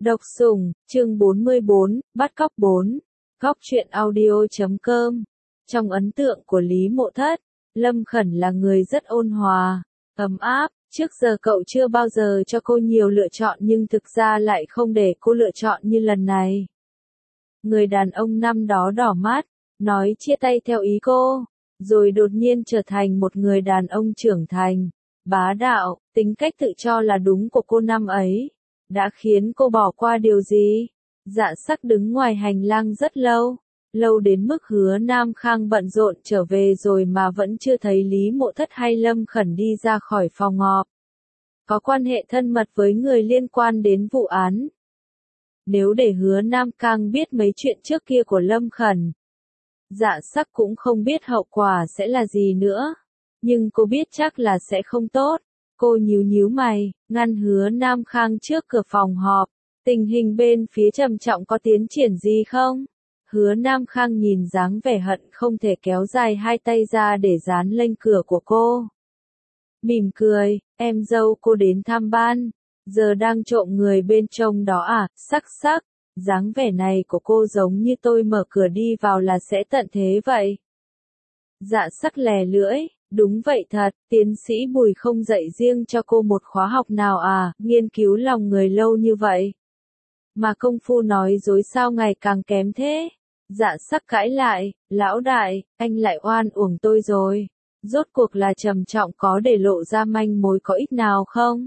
Độc Sủng, chương 44, bắt cóc 4. Góc truyện audio.com. Trong ấn tượng của Lý Mộ Thất, Lâm Khẩn là người rất ôn hòa, ấm áp. Trước giờ cậu chưa bao giờ cho cô nhiều lựa chọn nhưng thực ra lại không để cô lựa chọn như lần này. Người đàn ông năm đó đỏ mắt, nói chia tay theo ý cô, rồi đột nhiên trở thành một người đàn ông trưởng thành, bá đạo, tính cách tự cho là đúng của cô năm ấy. Đã khiến cô bỏ qua điều gì? Dạ Sắc đứng ngoài hành lang rất lâu, lâu đến mức Hứa Nam Khang bận rộn trở về rồi mà vẫn chưa thấy Lý Mộ Thất hay Lâm Khẩn đi ra khỏi phòng họp. Có quan hệ thân mật với người liên quan đến vụ án. Nếu để Hứa Nam Khang biết mấy chuyện trước kia của Lâm Khẩn, Dạ Sắc cũng không biết hậu quả sẽ là gì nữa. Nhưng cô biết chắc là sẽ không tốt. Cô nhíu mày, ngăn Hứa Nam Khang trước cửa phòng họp. Tình hình bên phía Trầm Trọng có tiến triển gì không? Hứa Nam Khang nhìn dáng vẻ hận không thể kéo dài hai tay ra để dán lên cửa của cô. Mỉm cười, em dâu cô đến thăm ban, giờ đang trộm người bên trong đó à? Sắc, dáng vẻ này của cô giống như tôi mở cửa đi vào là sẽ tận thế vậy. Dạ Sắc lè lưỡi. Đúng vậy thật, tiến sĩ Bùi không dạy riêng cho cô một khóa học nào à, nghiên cứu lòng người lâu như vậy. Mà công phu nói dối sao ngày càng kém thế? Dạ Sắc cãi lại, lão đại, anh lại oan uổng tôi rồi. Rốt cuộc là Trầm Trọng có để lộ ra manh mối có ích nào không?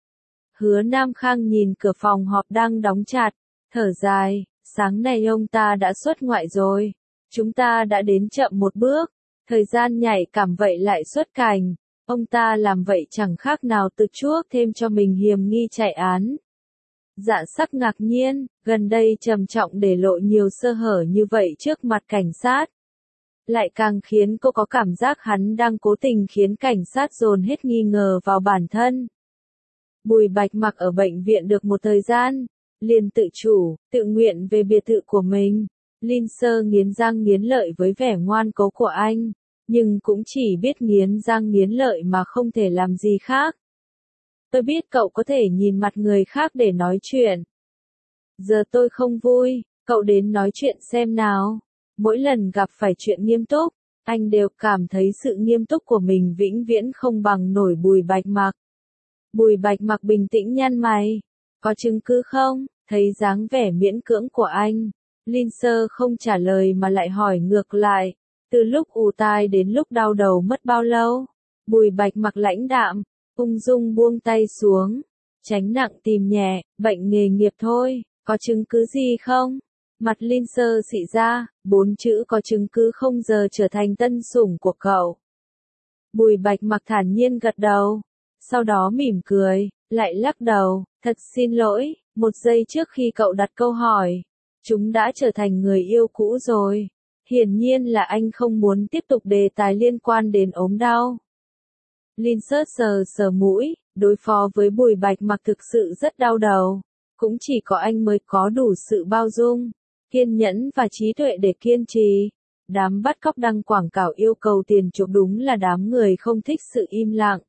Hứa Nam Khang nhìn cửa phòng họp đang đóng chặt, thở dài, sáng nay ông ta đã xuất ngoại rồi. Chúng ta đã đến chậm một bước. Thời gian nhảy cảm vậy lại xuất cảnh, ông ta làm vậy chẳng khác nào tự chuốc thêm cho mình hiểm nghi chạy án. Dạ Sắc ngạc nhiên, gần đây Trầm Trọng để lộ nhiều sơ hở như vậy trước mặt cảnh sát. Lại càng khiến cô có cảm giác hắn đang cố tình khiến cảnh sát dồn hết nghi ngờ vào bản thân. Bùi Bạch Mặc ở bệnh viện được một thời gian, liền tự chủ, tự nguyện về biệt thự của mình. Linh Sơ nghiến răng nghiến lợi với vẻ ngoan cố của anh, nhưng cũng chỉ biết nghiến răng nghiến lợi mà không thể làm gì khác. Tôi biết cậu có thể nhìn mặt người khác để nói chuyện. Giờ tôi không vui, cậu đến nói chuyện xem nào. Mỗi lần gặp phải chuyện nghiêm túc, anh đều cảm thấy sự nghiêm túc của mình vĩnh viễn không bằng nổi Bùi Bạch Mặc. Bùi Bạch Mặc bình tĩnh nhăn mày. Có chứng cứ không? Thấy dáng vẻ miễn cưỡng của anh, Linh Sơ không trả lời mà lại hỏi ngược lại. Từ lúc ù tai đến lúc đau đầu mất bao lâu? Bùi Bạch Mặc lãnh đạm, ung dung buông tay xuống. Tránh nặng tìm nhẹ, bệnh nghề nghiệp thôi, có chứng cứ gì không? Mặt Linh Sơ xị ra, 4 chữ có chứng cứ không giờ trở thành tân sủng của cậu. Bùi Bạch Mặc thản nhiên gật đầu, sau đó mỉm cười, lại lắc đầu, thật xin lỗi, một giây trước khi cậu đặt câu hỏi, chúng đã trở thành người yêu cũ rồi. Hiển nhiên là anh không muốn tiếp tục đề tài liên quan đến ốm đau. Linh sờ mũi, đối phó với Bùi Bạch Mặc thực sự rất đau đầu. Cũng chỉ có anh mới có đủ sự bao dung, kiên nhẫn và trí tuệ để kiên trì. Đám bắt cóc đăng quảng cáo yêu cầu tiền chuộc đúng là đám người không thích sự im lặng.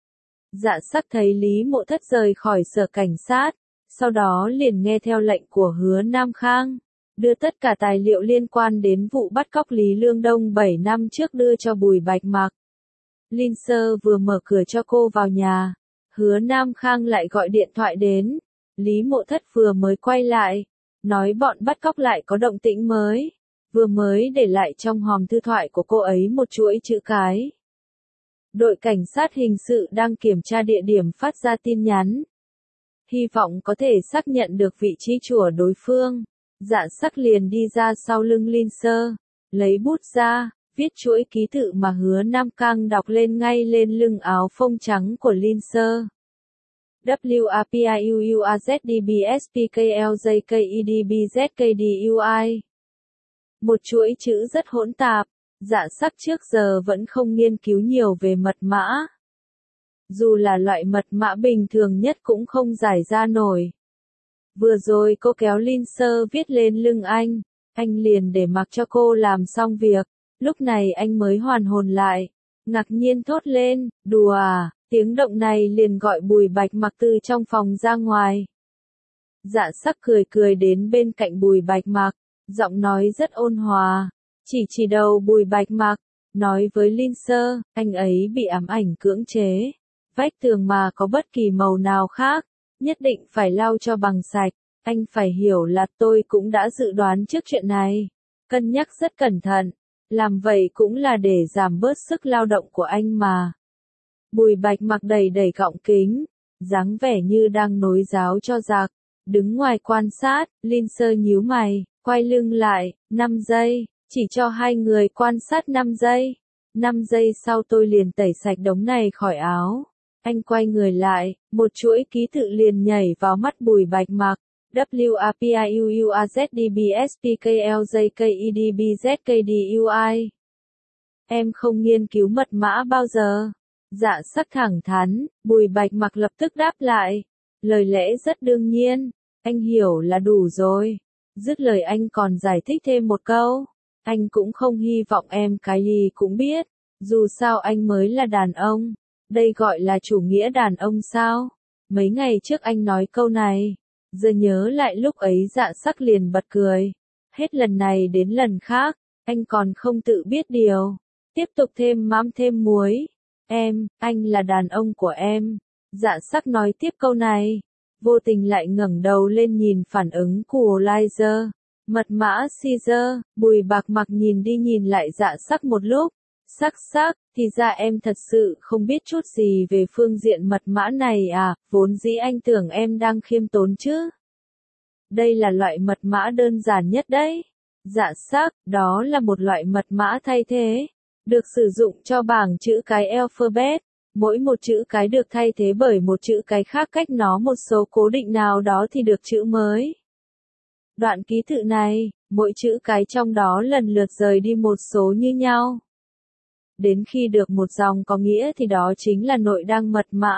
Dạ Sắc thấy Lý Mộ Thất rời khỏi sở cảnh sát, sau đó liền nghe theo lệnh của Hứa Nam Khang, đưa tất cả tài liệu liên quan đến vụ bắt cóc Lý Lương Đông 7 năm trước đưa cho Bùi Bạch Mặc. Linh Sơ vừa mở cửa cho cô vào nhà, Hứa Nam Khang lại gọi điện thoại đến. Lý Mộ Thất vừa mới quay lại, nói bọn bắt cóc lại có động tĩnh mới, vừa mới để lại trong hòm thư thoại của cô ấy một chuỗi chữ cái. Đội cảnh sát hình sự đang kiểm tra địa điểm phát ra tin nhắn. Hy vọng có thể xác nhận được vị trí của đối phương. Dạ Sắc liền đi ra sau lưng Linh Sơ, lấy bút ra, viết chuỗi ký tự mà Hứa Nam Khang đọc lên ngay lên lưng áo phông trắng của Linh Sơ. WRPIUUAZDBSPKLJKEDBZKDUI. Một chuỗi chữ rất hỗn tạp, Dạ Sắc trước giờ vẫn không nghiên cứu nhiều về mật mã. Dù là loại mật mã bình thường nhất cũng không giải ra nổi. Vừa rồi cô kéo Linh Sơ viết lên lưng anh liền để mặc cho cô làm xong việc. Lúc này anh mới hoàn hồn lại, ngạc nhiên thốt lên, đùa à, tiếng động này liền gọi Bùi Bạch Mặc từ trong phòng ra ngoài. Dạ sắc cười cười đến bên cạnh Bùi Bạch Mặc, giọng nói rất ôn hòa, chỉ đầu Bùi Bạch Mặc, nói với Linh Sơ, anh ấy bị ám ảnh cưỡng chế. Vách tường mà có bất kỳ màu nào khác, nhất định phải lau cho bằng sạch. Anh phải hiểu là tôi cũng đã dự đoán trước chuyện này, cân nhắc rất cẩn thận, làm vậy cũng là để giảm bớt sức lao động của anh mà. Bùi Bạch Mặc đẩy gọng kính, dáng vẻ như đang nối giáo cho giặc, đứng ngoài quan sát. Linh Sơ nhíu mày, quay lưng lại, 5 giây, chỉ cho hai người quan sát 5 giây. 5 giây sau tôi liền tẩy sạch đống này khỏi áo. Anh quay người lại, một chuỗi ký tự liền nhảy vào mắt Bùi Bạch Mặc. WRPIUURZDBSPKLJKEDBZKDUI. Em không nghiên cứu mật mã bao giờ. Dạ sắc thẳng thắn, Bùi Bạch Mặc lập tức đáp lại. Lời lẽ rất đương nhiên, anh hiểu là đủ rồi. Dứt lời anh còn giải thích thêm một câu. Anh cũng không hy vọng em cái gì cũng biết. Dù sao anh mới là đàn ông. Đây gọi là chủ nghĩa đàn ông sao? Mấy ngày trước anh nói câu này. Giờ nhớ lại lúc ấy dạ sắc liền bật cười. Hết lần này đến lần khác, anh còn không tự biết điều. Tiếp tục thêm mắm thêm muối. Anh là đàn ông của em. Dạ sắc nói tiếp câu này. Vô tình lại ngẩng đầu lên nhìn phản ứng của Lizer. Mật mã Caesar. Bùi Bạch Mặc nhìn đi nhìn lại dạ sắc một lúc. Sắc, thì ra em thật sự không biết chút gì về phương diện mật mã này à, vốn dĩ anh tưởng em đang khiêm tốn chứ. Đây là loại mật mã đơn giản nhất đấy. Dạ sắc, đó là một loại mật mã thay thế, được sử dụng cho bảng chữ cái alphabet. Mỗi một chữ cái được thay thế bởi một chữ cái khác cách nó một số cố định nào đó thì được chữ mới. Đoạn ký tự này, mỗi chữ cái trong đó lần lượt rời đi một số như nhau. Đến khi được một dòng có nghĩa thì đó chính là nội đăng mật mã.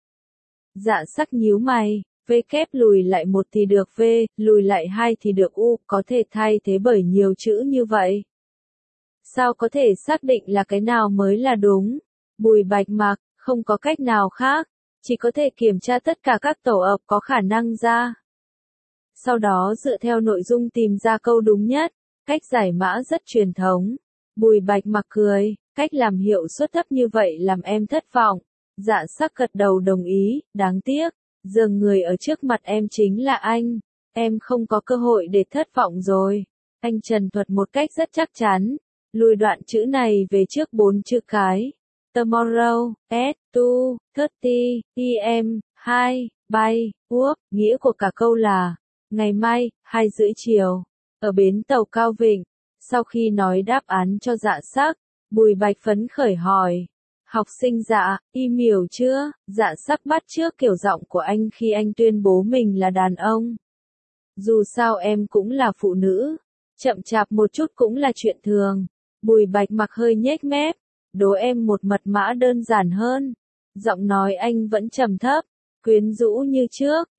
Dạ sắc nhíu mày, V kép lùi lại 1 thì được V, lùi lại 2 thì được U, có thể thay thế bởi nhiều chữ như vậy. Sao có thể xác định là cái nào mới là đúng? Bùi Bạch Mặc, không có cách nào khác, chỉ có thể kiểm tra tất cả các tổ hợp có khả năng ra. Sau đó dựa theo nội dung tìm ra câu đúng nhất, cách giải mã rất truyền thống. Bùi Bạch Mặc cười, cách làm hiệu suất thấp như vậy làm em thất vọng. Dạ sắc gật đầu đồng ý, đáng tiếc, giờ người ở trước mặt em chính là anh. Em không có cơ hội để thất vọng rồi. Anh trần thuật một cách rất chắc chắn. Lùi đoạn chữ này về trước 4 chữ cái. Tomorrow, S2, 30, PM, 2, bay, whoop. Nghĩa của cả câu là, ngày mai, 2:30 chiều, ở bến tàu Cao Vịnh. Sau khi nói đáp án cho dạ sắc, Bùi Bạch phấn khởi hỏi. Học sinh dạ, email chưa? Dạ sắc bắt chước kiểu giọng của anh khi anh tuyên bố mình là đàn ông. Dù sao em cũng là phụ nữ. Chậm chạp một chút cũng là chuyện thường. Bùi Bạch Mặc hơi nhếch mép. Đố em một mật mã đơn giản hơn. Giọng nói anh vẫn trầm thấp, quyến rũ như trước.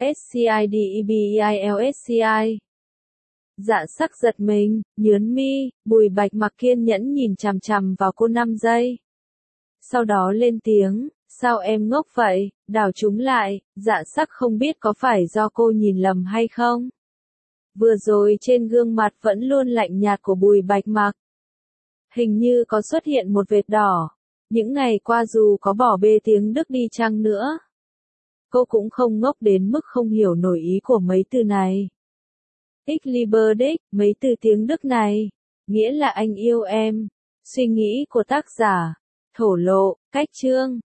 SCIDEBEILSCI. Dạ sắc giật mình, nhớn mi. Bùi Bạch Mặc kiên nhẫn nhìn chằm chằm vào cô 5 giây. Sau đó lên tiếng, sao em ngốc vậy, đảo chúng lại. Dạ sắc không biết có phải do cô nhìn lầm hay không. Vừa rồi trên gương mặt vẫn luôn lạnh nhạt của Bùi Bạch Mặc, hình như có xuất hiện một vệt đỏ. Những ngày qua dù có bỏ bê tiếng Đức đi chăng nữa, cô cũng không ngốc đến mức không hiểu nổi ý của mấy từ này. Ich liebe dich, mấy từ tiếng Đức này, nghĩa là anh yêu em. Suy nghĩ của tác giả, thổ lộ, cách chương.